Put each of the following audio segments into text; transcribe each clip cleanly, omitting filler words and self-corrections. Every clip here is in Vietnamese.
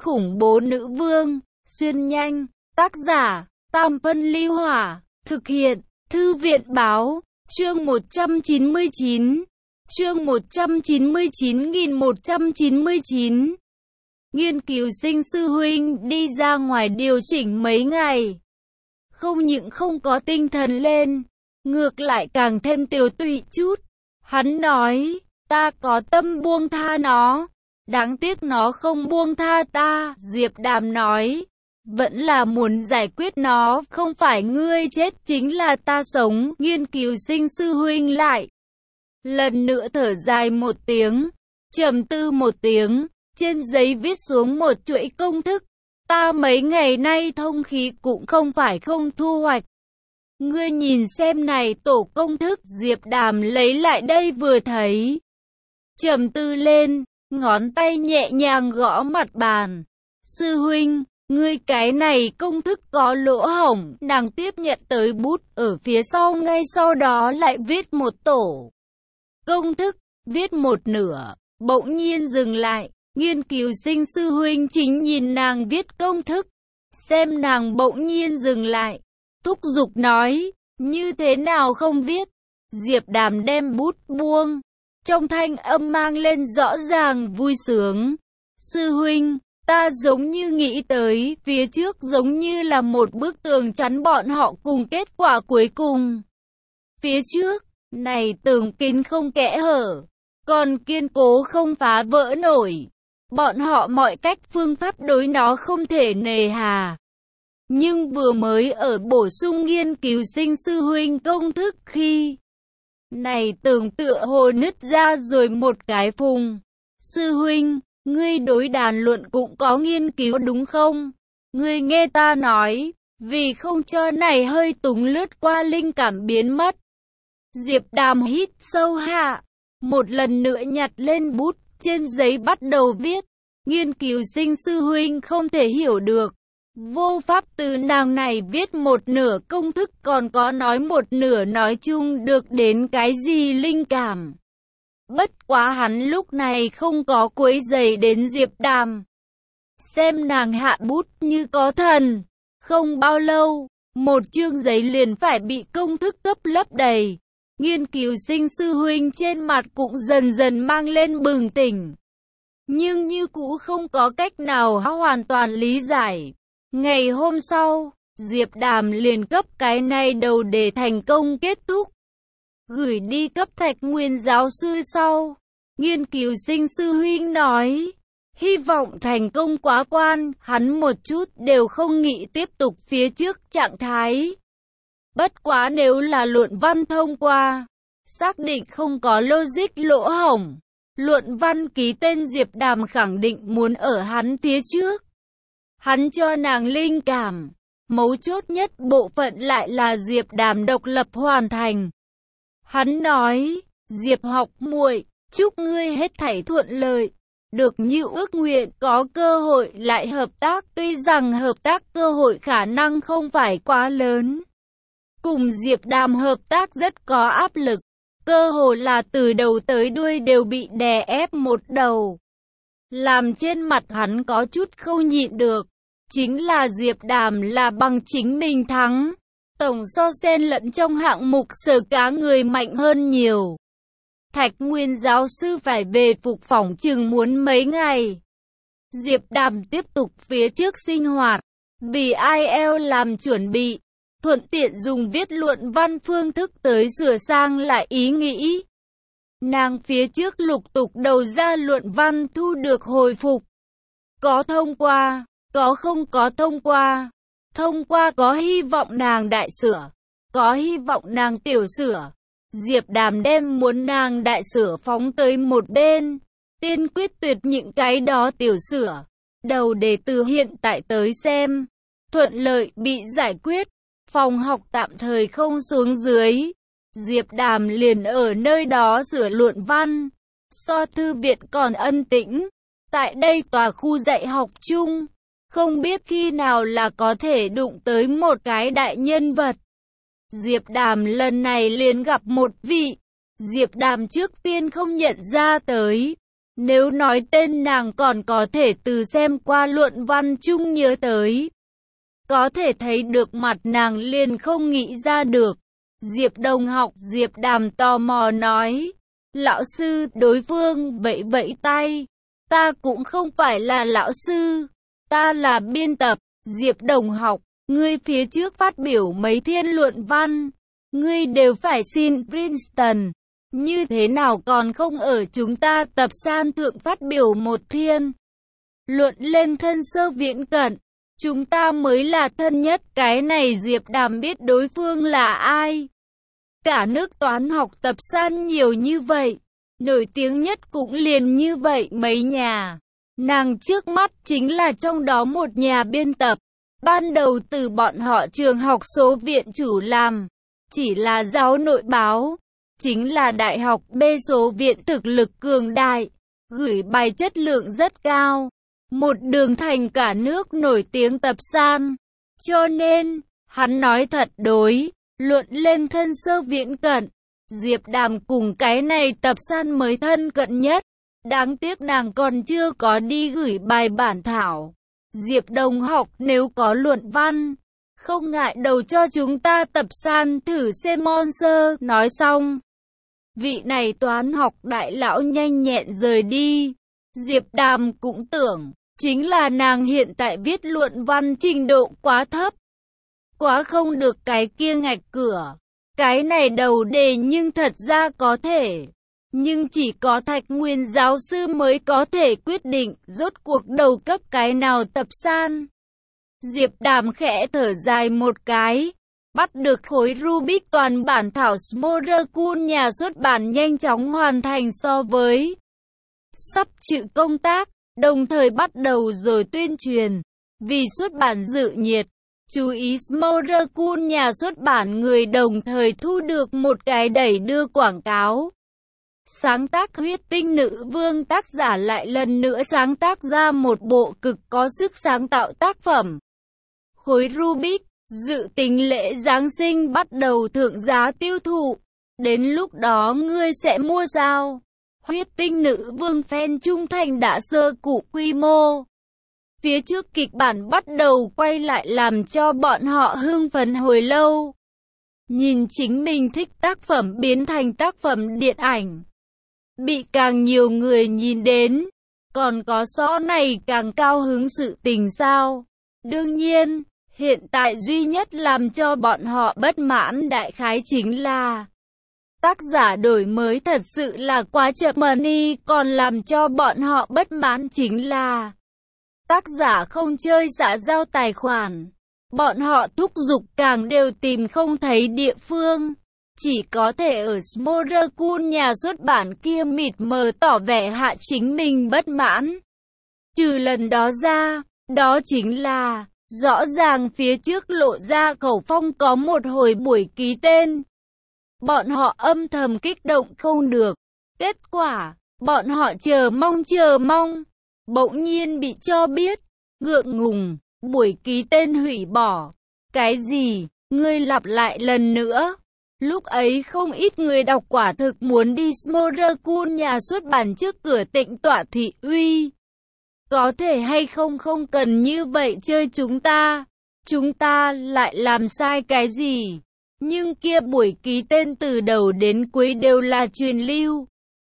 khủng bố nữ vương, xuyên nhanh, tác giả, Tam Phân Ly Hỏa, thực hiện, Thư viện Báo, chương 199, chương 199.199. Nghiên cứu sinh sư huynh đi ra ngoài điều chỉnh mấy ngày. Không những không có tinh thần lên, ngược lại càng thêm tiều tụy chút. Hắn nói, ta có tâm buông tha nó, đáng tiếc nó không buông tha ta. Diệp Đàm nói, vẫn là muốn giải quyết nó, không phải ngươi chết chính là ta sống. Nghiên cứu sinh sư huynh lại lần nữa thở dài một tiếng, trầm tư một tiếng, trên giấy viết xuống một chuỗi công thức. Ta mấy ngày nay thông khí cũng không phải không thu hoạch. Ngươi nhìn xem này tổ công thức. Diệp Đàm lấy lại đây vừa thấy, trầm tư lên, ngón tay nhẹ nhàng gõ mặt bàn. Sư huynh, ngươi cái này công thức có lỗ hổng. Nàng tiếp nhận tới bút ở phía sau, ngay sau đó lại viết một tổ công thức, viết một nửa, bỗng nhiên dừng lại. Nghiên cứu sinh sư huynh chính nhìn nàng viết công thức, xem nàng bỗng nhiên dừng lại, thúc giục nói, như thế nào không viết. Diệp Đàm đem bút buông, trong thanh âm mang lên rõ ràng vui sướng. Sư huynh, ta giống như nghĩ tới, phía trước giống như là một bức tường chắn bọn họ cùng kết quả cuối cùng. Phía trước, này tường kín không kẽ hở, còn kiên cố không phá vỡ nổi. Bọn họ mọi cách phương pháp đối nó không thể nề hà. Nhưng vừa mới ở bổ sung nghiên cứu sinh sư huynh công thức khi này tường tựa hồ nứt ra rồi một cái phùng. Sư huynh, ngươi đối đàn luận cũng có nghiên cứu đúng không? Ngươi nghe ta nói, vì không cho này hơi túng lướt qua linh cảm biến mất. Diệp Đàm hít sâu hạ, một lần nữa nhặt lên bút, trên giấy bắt đầu viết. Nghiên cứu sinh sư huynh không thể hiểu được, vô pháp từ nàng này viết một nửa công thức còn có nói một nửa nói chung được đến cái gì linh cảm. Bất quá hắn lúc này không có quấy rầy đến Diệp Đàm. Xem nàng hạ bút như có thần, không bao lâu, một chương giấy liền phải bị công thức cấp lấp đầy. Nghiên cứu sinh sư huynh trên mặt cũng dần dần mang lên bừng tỉnh. Nhưng như cũ không có cách nào hoàn toàn lý giải. Ngày hôm sau, Diệp Đàm liền cấp cái này đầu để thành công kết thúc, gửi đi cấp Thạch Nguyên giáo sư sau. Nghiên cứu sinh sư huynh nói, hy vọng thành công quá quan. Hắn một chút đều không nghĩ tiếp tục phía trước trạng thái. Bất quá nếu là luận văn thông qua, xác định không có logic lỗ hổng, luận văn ký tên Diệp Đàm khẳng định muốn ở hắn phía trước. Hắn cho nàng linh cảm, mấu chốt nhất bộ phận lại là Diệp Đàm độc lập hoàn thành. Hắn nói, Diệp học muội, chúc ngươi hết thảy thuận lợi, được như ước nguyện, có cơ hội lại hợp tác. Tuy rằng hợp tác cơ hội khả năng không phải quá lớn. Cùng Diệp Đàm hợp tác rất có áp lực. Cơ hội là từ đầu tới đuôi đều bị đè ép một đầu. Làm trên mặt hắn có chút không nhịn được. Chính là Diệp Đàm là bằng chính mình thắng. Tổng so xen lẫn trong hạng mục sở cá người mạnh hơn nhiều. Thạch Nguyên giáo sư phải về phục phỏng chừng muốn mấy ngày. Diệp Đàm tiếp tục phía trước sinh hoạt. Vì IELTS làm chuẩn bị. Thuận tiện dùng viết luận văn phương thức tới sửa sang lại ý nghĩ. Nàng phía trước lục tục đầu ra luận văn thu được hồi phục. Có thông qua, có không có thông qua. Thông qua có hy vọng nàng đại sửa, có hy vọng nàng tiểu sửa. Diệp Đàm đem muốn nàng đại sửa phóng tới một bên. Tiên quyết tuyệt những cái đó tiểu sửa. Đầu đề từ hiện tại tới xem. Thuận lợi bị giải quyết. Phòng học tạm thời không xuống dưới. Diệp Đàm liền ở nơi đó sửa luận văn. So thư viện còn ân tĩnh. Tại đây tòa khu dạy học chung, không biết khi nào là có thể đụng tới một cái đại nhân vật. Diệp Đàm lần này liền gặp một vị. Diệp Đàm trước tiên không nhận ra tới. Nếu nói tên nàng còn có thể từ xem qua luận văn chung nhớ tới. Có thể thấy được mặt nàng liền không nghĩ ra được. Diệp Đồng Học, Diệp Đàm tò mò nói. Lão sư, đối phương vẫy vẫy tay. Ta cũng không phải là lão sư. Ta là biên tập. Diệp Đồng Học, ngươi phía trước phát biểu mấy thiên luận văn. Ngươi đều phải xin Princeton. Như thế nào còn không ở chúng ta tập san thượng phát biểu một thiên. Luận lên thân sơ viễn cận. Chúng ta mới là thân nhất. Cái này Diệp Đàm biết đối phương là ai. Cả nước toán học tập san nhiều như vậy. Nổi tiếng nhất cũng liền như vậy mấy nhà. Nàng trước mắt chính là trong đó một nhà biên tập. Ban đầu từ bọn họ trường học số viện chủ làm. Chỉ là giáo nội báo. Chính là đại học B số viện thực lực cường đại. Gửi bài chất lượng rất cao. Một đường thành cả nước nổi tiếng tập san. Cho nên, hắn nói thật đối. Luận lên thân sơ viễn cận. Diệp Đàm cùng cái này tập san mới thân cận nhất. Đáng tiếc nàng còn chưa có đi gửi bài bản thảo. Diệp Đồng Học nếu có luận văn, không ngại đầu cho chúng ta tập san thử xem sơ. Nói xong, vị này toán học đại lão nhanh nhẹn rời đi. Diệp Đàm cũng tưởng, chính là nàng hiện tại viết luận văn trình độ quá thấp. Quá không được cái kia ngạch cửa. Cái này đầu đề nhưng thật ra có thể. Nhưng chỉ có Thạch Nguyên giáo sư mới có thể quyết định rốt cuộc đầu cấp cái nào tập san. Diệp Đàm khẽ thở dài một cái. Bắt được khối Rubik toàn bản thảo Smordercool nhà xuất bản nhanh chóng hoàn thành so với sắp chữ công tác. Đồng thời bắt đầu rồi tuyên truyền. Vì xuất bản dự nhiệt. Chú ý Smordercool nhà xuất bản người đồng thời thu được một cái đẩy đưa quảng cáo. Sáng tác Huyết Tinh Nữ Vương tác giả lại lần nữa sáng tác ra một bộ cực có sức sáng tạo tác phẩm. Khối Rubik, dự tính lễ Giáng sinh bắt đầu thượng giá tiêu thụ. Đến lúc đó ngươi sẽ mua sao? Huyết Tinh Nữ Vương fan trung thành đã sơ cụ quy mô. Phía trước kịch bản bắt đầu quay lại làm cho bọn họ hưng phấn hồi lâu. Nhìn chính mình thích tác phẩm biến thành tác phẩm điện ảnh. Bị càng nhiều người nhìn đến. Còn có so này càng cao hứng sự tình sao? Đương nhiên, hiện tại duy nhất làm cho bọn họ bất mãn đại khái chính là tác giả đổi mới thật sự là quá chậm money. Còn làm cho bọn họ bất mãn chính là tác giả không chơi xã giao tài khoản. Bọn họ thúc giục càng đều tìm không thấy địa phương. Chỉ có thể ở Smordercool nhà xuất bản kia mịt mờ tỏ vẻ hạ chính mình bất mãn. Trừ lần đó ra, đó chính là rõ ràng phía trước lộ ra khẩu phong có một hồi buổi ký tên. Bọn họ âm thầm kích động không được. Kết quả, bọn họ chờ mong. Bỗng nhiên bị cho biết, ngượng ngùng, buổi ký tên hủy bỏ. Cái gì? Ngươi lặp lại lần nữa. Lúc ấy không ít người đọc quả thực muốn đi Smordercool nhà xuất bản trước cửa tịnh tọa thị uy. Có thể hay không không cần như vậy chơi chúng ta. Chúng ta lại làm sai cái gì? Nhưng kia buổi ký tên từ đầu đến cuối đều là truyền lưu.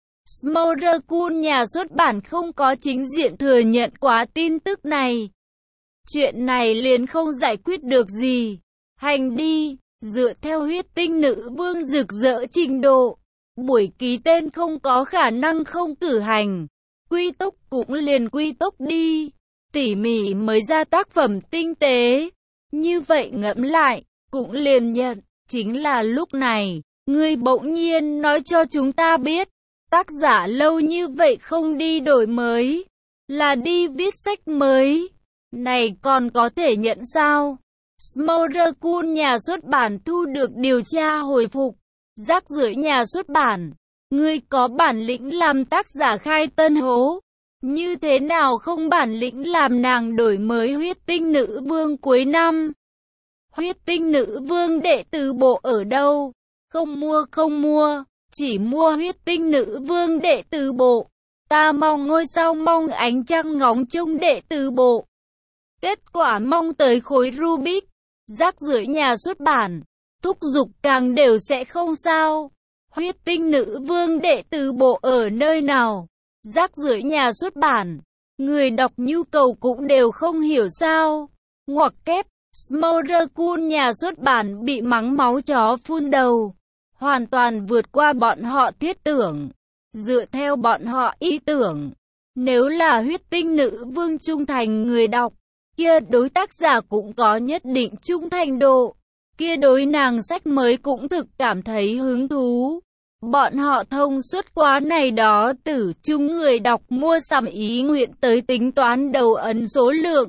Smordercool nhà xuất bản không có chính diện thừa nhận quá tin tức này. Chuyện này liền không giải quyết được gì. Hành đi, dựa theo Huyết Tinh Nữ Vương rực rỡ trình độ. Buổi ký tên không có khả năng không cử hành. Quy túc cũng liền quy túc đi. Tỉ mỉ mới ra tác phẩm tinh tế. Như vậy ngẫm lại, cũng liền nhận. Chính là lúc này, ngươi bỗng nhiên nói cho chúng ta biết. Tác giả lâu như vậy không đi đổi mới, là đi viết sách mới. Này còn có thể nhận sao? Smordercool nhà xuất bản thu được điều tra hồi phục. Rác rưởi nhà xuất bản. Ngươi có bản lĩnh làm tác giả khai tân hố. Như thế nào không bản lĩnh làm nàng đổi mới Huyết Tinh Nữ Vương cuối năm? Huyết Tinh Nữ Vương đệ tử bộ ở đâu? Không mua. Chỉ mua Huyết Tinh Nữ Vương đệ tử bộ. Ta mong ngôi sao mong ánh trăng ngóng trông đệ tử bộ. Kết quả mong tới khối Rubik, rác rưởi nhà xuất bản, thúc giục càng đều sẽ không sao. Huyết tinh nữ vương đệ tử bộ ở nơi nào? Rác rưởi nhà xuất bản, người đọc nhu cầu cũng đều không hiểu sao. Ngoặc kép, Smolder nhà xuất bản bị mắng máu chó phun đầu. Hoàn toàn vượt qua bọn họ thiết tưởng. Dựa theo bọn họ ý tưởng, nếu là huyết tinh nữ vương trung thành người đọc, kia đối tác giả cũng có nhất định trung thành độ, kia đối nàng sách mới cũng thực cảm thấy hứng thú. Bọn họ thông suốt quá này đó tử chung người đọc mua sắm ý nguyện tới tính toán đầu ấn số lượng.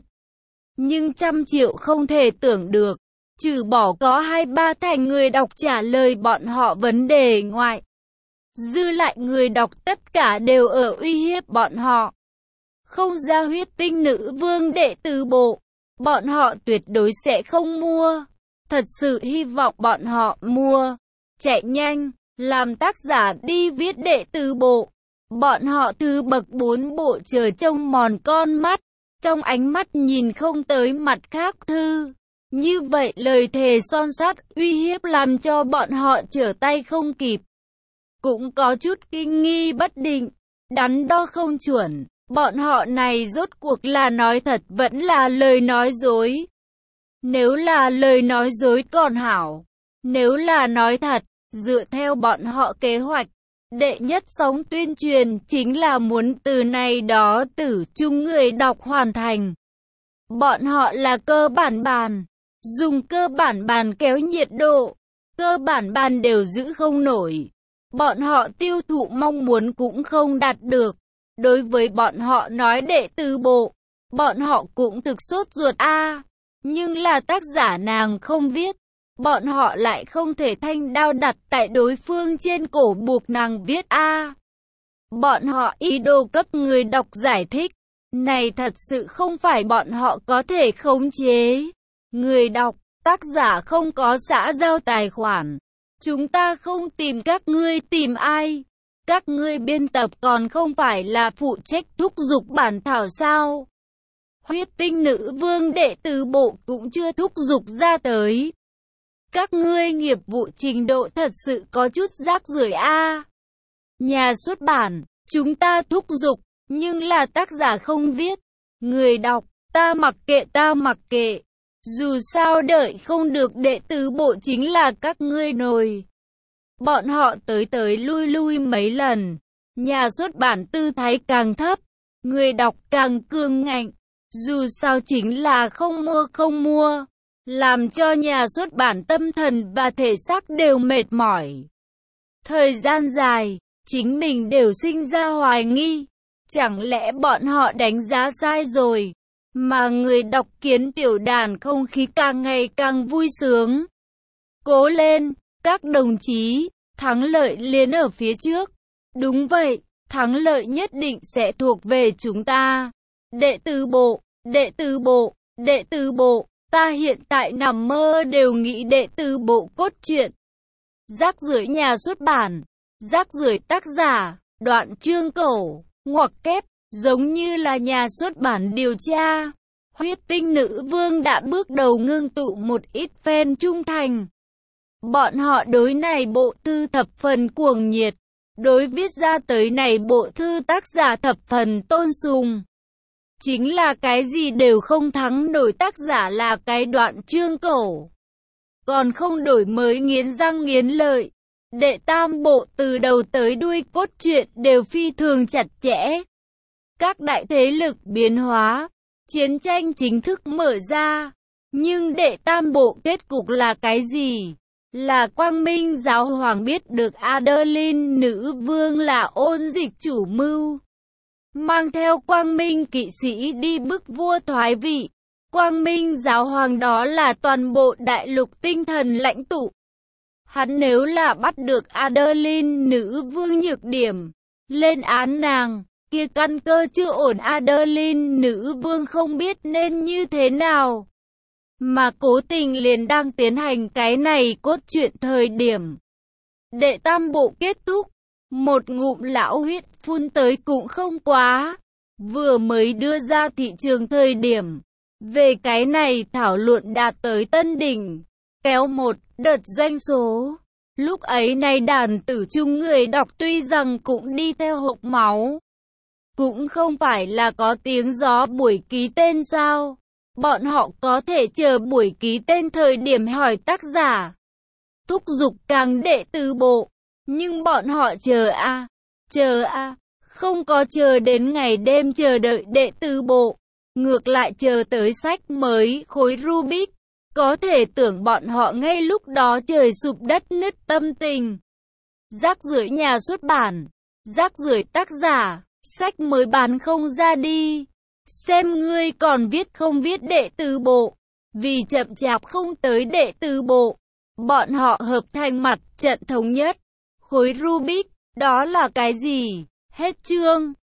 Nhưng trăm triệu không thể tưởng được, trừ bỏ có 2-3 thành người đọc trả lời bọn họ vấn đề ngoại. Dư lại người đọc tất cả đều ở uy hiếp bọn họ. Không ra huyết tinh nữ vương đệ tử bộ, bọn họ tuyệt đối sẽ không mua. Thật sự hy vọng bọn họ mua. Chạy nhanh, làm tác giả đi viết đệ tử bộ. Bọn họ từ bậc 4 bộ chờ trông mòn con mắt, trong ánh mắt nhìn không tới mặt khác thư. Như vậy lời thề son sắt uy hiếp làm cho bọn họ trở tay không kịp. Cũng có chút kinh nghi bất định, đắn đo không chuẩn, bọn họ này rốt cuộc là nói thật vẫn là lời nói dối. Nếu là lời nói dối còn hảo, nếu là nói thật, dựa theo bọn họ kế hoạch, đệ nhất sóng tuyên truyền chính là muốn từ này đó tử chung người đọc hoàn thành. Bọn họ là cơ bản bàn, dùng cơ bản bàn kéo nhiệt độ, cơ bản bàn đều giữ không nổi. Bọn họ tiêu thụ mong muốn cũng không đạt được. Đối với bọn họ nói đệ tử bộ, bọn họ cũng thực sốt ruột nhưng là tác giả nàng không viết, bọn họ lại không thể thanh đao đặt tại đối phương trên cổ buộc nàng viết Bọn họ ý đồ cấp người đọc giải thích, này thật sự không phải bọn họ có thể khống chế. Người đọc, tác giả không có xã giao tài khoản. Chúng ta không tìm các ngươi tìm ai? Các ngươi biên tập còn không phải là phụ trách thúc giục bản thảo sao? Huyết tinh nữ vương đệ tử bộ cũng chưa thúc giục ra tới. Các ngươi nghiệp vụ trình độ thật sự có chút rác rưởi Nhà xuất bản, chúng ta thúc giục, nhưng là tác giả không viết. Người đọc, ta mặc kệ. Dù sao đợi không được đệ tử bộ chính là các ngươi nồi. Bọn họ tới lui mấy lần. Nhà xuất bản tư thái càng thấp, người đọc càng cương ngạnh. Dù sao chính là không mua. Làm cho nhà xuất bản tâm thần và thể xác đều mệt mỏi. Thời gian dài, chính mình đều sinh ra hoài nghi. Chẳng lẽ bọn họ đánh giá sai rồi? Mà người đọc Kiến Tiểu Đàn không khí càng ngày càng vui sướng. Cố lên, các đồng chí, thắng lợi liền ở phía trước. Đúng vậy, thắng lợi nhất định sẽ thuộc về chúng ta. Đệ tử bộ, ta hiện tại nằm mơ đều nghĩ đệ tử bộ cốt truyện. Rác rưởi nhà xuất bản, rác rưởi tác giả, đoạn chương cổ, ngoặc kép. Giống như là nhà xuất bản điều tra, huyết tinh nữ vương đã bước đầu ngưng tụ một ít fan trung thành. Bọn họ đối này bộ thư thập phần cuồng nhiệt, đối viết ra tới này bộ thư tác giả thập phần tôn sùng. Chính là cái gì đều không thắng nổi tác giả là cái đoạn chương cổ. Còn không đổi mới nghiến răng nghiến lợi. Đệ tam bộ từ đầu tới đuôi cốt truyện đều phi thường chặt chẽ. Các đại thế lực biến hóa, chiến tranh chính thức mở ra. Nhưng đệ tam bộ kết cục là cái gì? Là Quang Minh giáo hoàng biết được Adeline nữ vương là ôn dịch chủ mưu. Mang theo Quang Minh kỵ sĩ đi bức vua thoái vị. Quang Minh giáo hoàng đó là toàn bộ đại lục tinh thần lãnh tụ. Hắn nếu là bắt được Adeline nữ vương nhược điểm, lên án nàng. Kia căn cơ chưa ổn Adeline nữ vương không biết nên như thế nào. Mà cố tình liền đang tiến hành cái này cốt truyện thời điểm. Đệ tam bộ kết thúc, Một ngụm lão huyết phun tới cũng không quá. Vừa mới đưa ra thị trường thời điểm. Về cái này thảo luận đạt tới tân đỉnh. Kéo một đợt doanh số. Lúc ấy này đàn tử chung người đọc tuy rằng cũng đi theo hộc máu. Cũng không phải là có tiếng gió buổi ký tên sao. Bọn họ có thể chờ buổi ký tên thời điểm hỏi tác giả. Thúc giục càng đệ từ bộ. Nhưng bọn họ chờ không có chờ đến ngày đêm chờ đợi đệ từ bộ. Ngược lại chờ tới sách mới khối Rubik. Có thể tưởng bọn họ ngay lúc đó trời sụp đất nứt tâm tình. Rác rưởi nhà xuất bản, rác rưởi tác giả, sách mới bán không ra đi. Xem ngươi còn viết không viết đệ từ bộ. Vì chậm chạp không tới đệ từ bộ. Bọn họ hợp thành mặt trận thống nhất. Khối Rubik, đó là cái gì? Hết chương.